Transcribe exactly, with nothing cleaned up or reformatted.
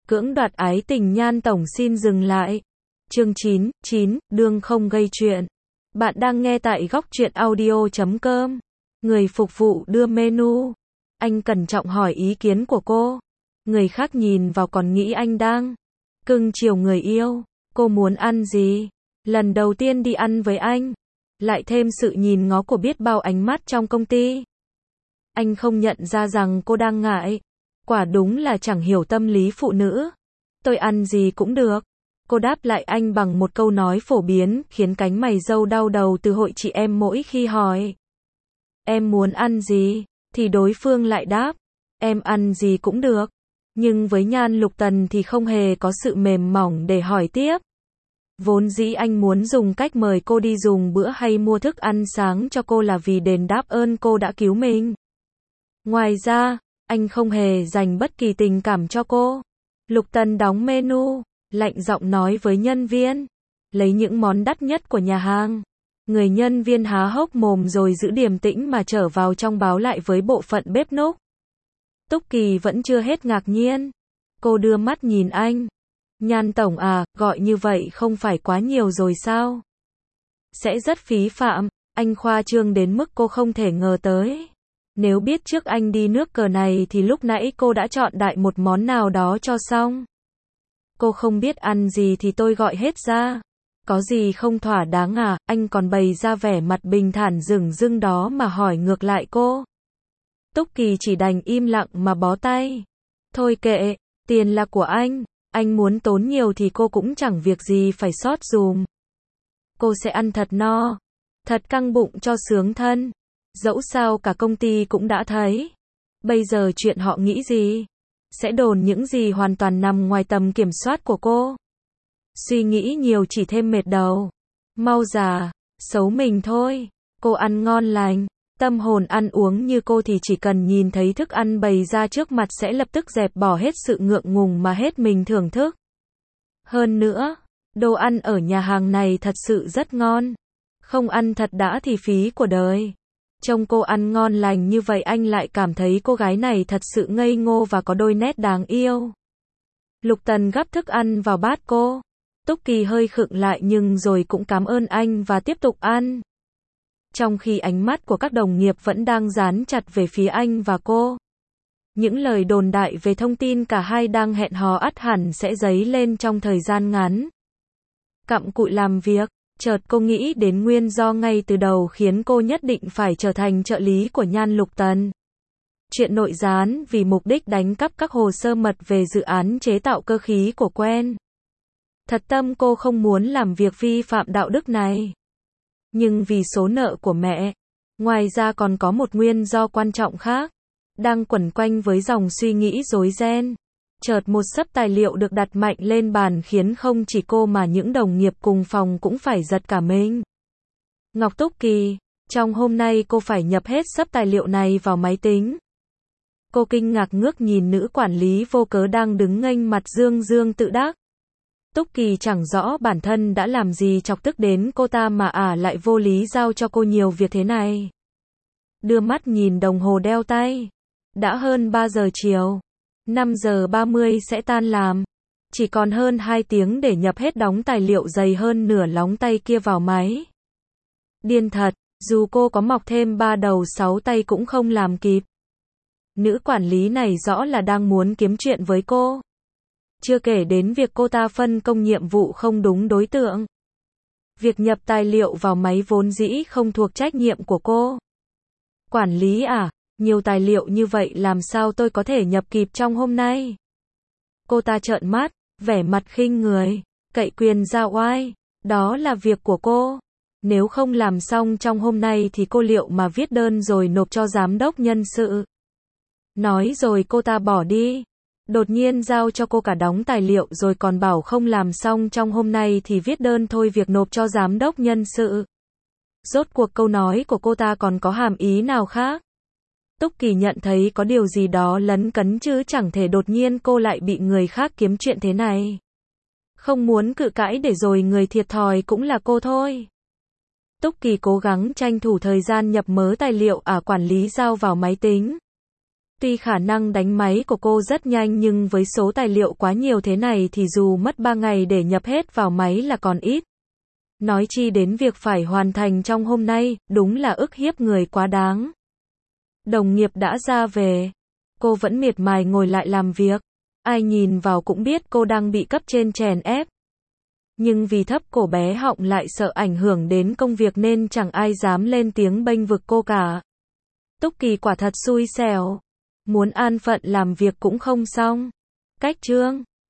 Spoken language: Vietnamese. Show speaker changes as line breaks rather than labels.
Cưỡng đoạt ái tình Nhan tổng xin dừng lại. Chương chín, chín, đương không gây chuyện. Bạn đang nghe tại góc truyện audio chấm com. Người phục vụ đưa menu. Anh cẩn trọng hỏi ý kiến của cô. Người khác nhìn vào còn nghĩ anh đang cưng chiều người yêu. Cô muốn ăn gì? Lần đầu tiên đi ăn với anh. Lại thêm sự nhìn ngó của biết bao ánh mắt trong công ty. Anh không nhận ra rằng cô đang ngại. Quả đúng là chẳng hiểu tâm lý phụ nữ. Tôi ăn gì cũng được. Cô đáp lại anh bằng một câu nói phổ biến, khiến cánh mày râu đau đầu từ hội chị em mỗi khi hỏi. Em muốn ăn gì? Thì đối phương lại đáp. Em ăn gì cũng được. Nhưng với Nhan Lục Tần thì không hề có sự mềm mỏng để hỏi tiếp. Vốn dĩ anh muốn dùng cách mời cô đi dùng bữa hay mua thức ăn sáng cho cô là vì đền đáp ơn cô đã cứu mình. Ngoài ra, anh không hề dành bất kỳ tình cảm cho cô. Lục Tần đóng menu, lạnh giọng nói với nhân viên. Lấy những món đắt nhất của nhà hàng. Người nhân viên há hốc mồm rồi giữ điềm tĩnh mà trở vào trong báo lại với bộ phận bếp núc. Túc Kỳ vẫn chưa hết ngạc nhiên. Cô đưa mắt nhìn anh. Nhan tổng à, gọi như vậy không phải quá nhiều rồi sao? Sẽ rất phí phạm, anh khoa trương đến mức cô không thể ngờ tới. Nếu biết trước anh đi nước cờ này thì lúc nãy cô đã chọn đại một món nào đó cho xong. Cô không biết ăn gì thì tôi gọi hết ra. Có gì không thỏa đáng à? Anh còn bày ra vẻ mặt bình thản dửng dưng đó mà hỏi ngược lại cô. Túc Kỳ chỉ đành im lặng mà bó tay. Thôi kệ, tiền là của anh. Anh muốn tốn nhiều thì cô cũng chẳng việc gì phải xót dùm. Cô sẽ ăn thật no, thật căng bụng cho sướng thân. Dẫu sao cả công ty cũng đã thấy. Bây giờ chuyện họ nghĩ gì, sẽ đồn những gì hoàn toàn nằm ngoài tầm kiểm soát của cô. Suy nghĩ nhiều chỉ thêm mệt đầu. Mau già, xấu mình thôi. Cô ăn ngon lành, tâm hồn ăn uống như cô thì chỉ cần nhìn thấy thức ăn bày ra trước mặt sẽ lập tức dẹp bỏ hết sự ngượng ngùng mà hết mình thưởng thức. Hơn nữa, đồ ăn ở nhà hàng này thật sự rất ngon. Không ăn thật đã thì phí của đời. Trông cô ăn ngon lành như vậy anh lại cảm thấy cô gái này thật sự ngây ngô và có đôi nét đáng yêu. Lục Tần gắp thức ăn vào bát cô. Túc Kỳ hơi khựng lại nhưng rồi cũng cảm ơn anh và tiếp tục ăn. Trong khi ánh mắt của các đồng nghiệp vẫn đang dán chặt về phía anh và cô. Những lời đồn đại về thông tin cả hai đang hẹn hò ắt hẳn sẽ dấy lên trong thời gian ngắn. Cặm cụi làm việc, chợt cô nghĩ đến nguyên do ngay từ đầu khiến cô nhất định phải trở thành trợ lý của Nhan Lục Tần. Chuyện nội gián vì mục đích đánh cắp các hồ sơ mật về dự án chế tạo cơ khí của Quen. Thật tâm cô không muốn làm việc vi phạm đạo đức này. Nhưng vì số nợ của mẹ, ngoài ra còn có một nguyên do quan trọng khác, đang quẩn quanh với dòng suy nghĩ rối ren. Chợt một xấp tài liệu được đặt mạnh lên bàn khiến không chỉ cô mà những đồng nghiệp cùng phòng cũng phải giật cả mình. Ngọc Túc Kỳ, trong hôm nay cô phải nhập hết xấp tài liệu này vào máy tính. Cô kinh ngạc ngước nhìn nữ quản lý vô cớ đang đứng nghênh mặt dương dương tự đắc. Túc Kỳ chẳng rõ bản thân đã làm gì chọc tức đến cô ta mà ả lại vô lý giao cho cô nhiều việc thế này. Đưa mắt nhìn đồng hồ đeo tay. Đã hơn ba giờ chiều. năm giờ ba mươi sẽ tan làm. Chỉ còn hơn hai tiếng để nhập hết đống tài liệu dày hơn nửa lóng tay kia vào máy. Điên thật, dù cô có mọc thêm ba đầu sáu tay cũng không làm kịp. Nữ quản lý này rõ là đang muốn kiếm chuyện với cô. Chưa kể đến việc cô ta phân công nhiệm vụ không đúng đối tượng. Việc nhập tài liệu vào máy vốn dĩ không thuộc trách nhiệm của cô. Quản lý à, nhiều tài liệu như vậy làm sao tôi có thể nhập kịp trong hôm nay? Cô ta trợn mắt, vẻ mặt khinh người, cậy quyền ra oai. Đó là việc của cô. Nếu không làm xong trong hôm nay thì cô liệu mà viết đơn rồi nộp cho giám đốc nhân sự. Nói rồi cô ta bỏ đi. Đột nhiên giao cho cô cả đống tài liệu rồi còn bảo không làm xong trong hôm nay thì viết đơn thôi việc nộp cho giám đốc nhân sự. Rốt cuộc câu nói của cô ta còn có hàm ý nào khác? Túc Kỳ nhận thấy có điều gì đó lấn cấn chứ chẳng thể đột nhiên cô lại bị người khác kiếm chuyện thế này. Không muốn cự cãi để rồi người thiệt thòi cũng là cô thôi. Túc Kỳ cố gắng tranh thủ thời gian nhập mớ tài liệu à quản lý giao vào máy tính. Tuy khả năng đánh máy của cô rất nhanh nhưng với số tài liệu quá nhiều thế này thì dù mất ba ngày để nhập hết vào máy là còn ít. Nói chi đến việc phải hoàn thành trong hôm nay, đúng là ức hiếp người quá đáng. Đồng nghiệp đã ra về. Cô vẫn miệt mài ngồi lại làm việc. Ai nhìn vào cũng biết cô đang bị cấp trên chèn ép. Nhưng vì thấp cổ bé họng lại sợ ảnh hưởng đến công việc nên chẳng ai dám lên tiếng bênh vực cô cả. Túc Kỳ quả thật xui xẻo. Muốn an phận làm việc cũng không xong. Cách chương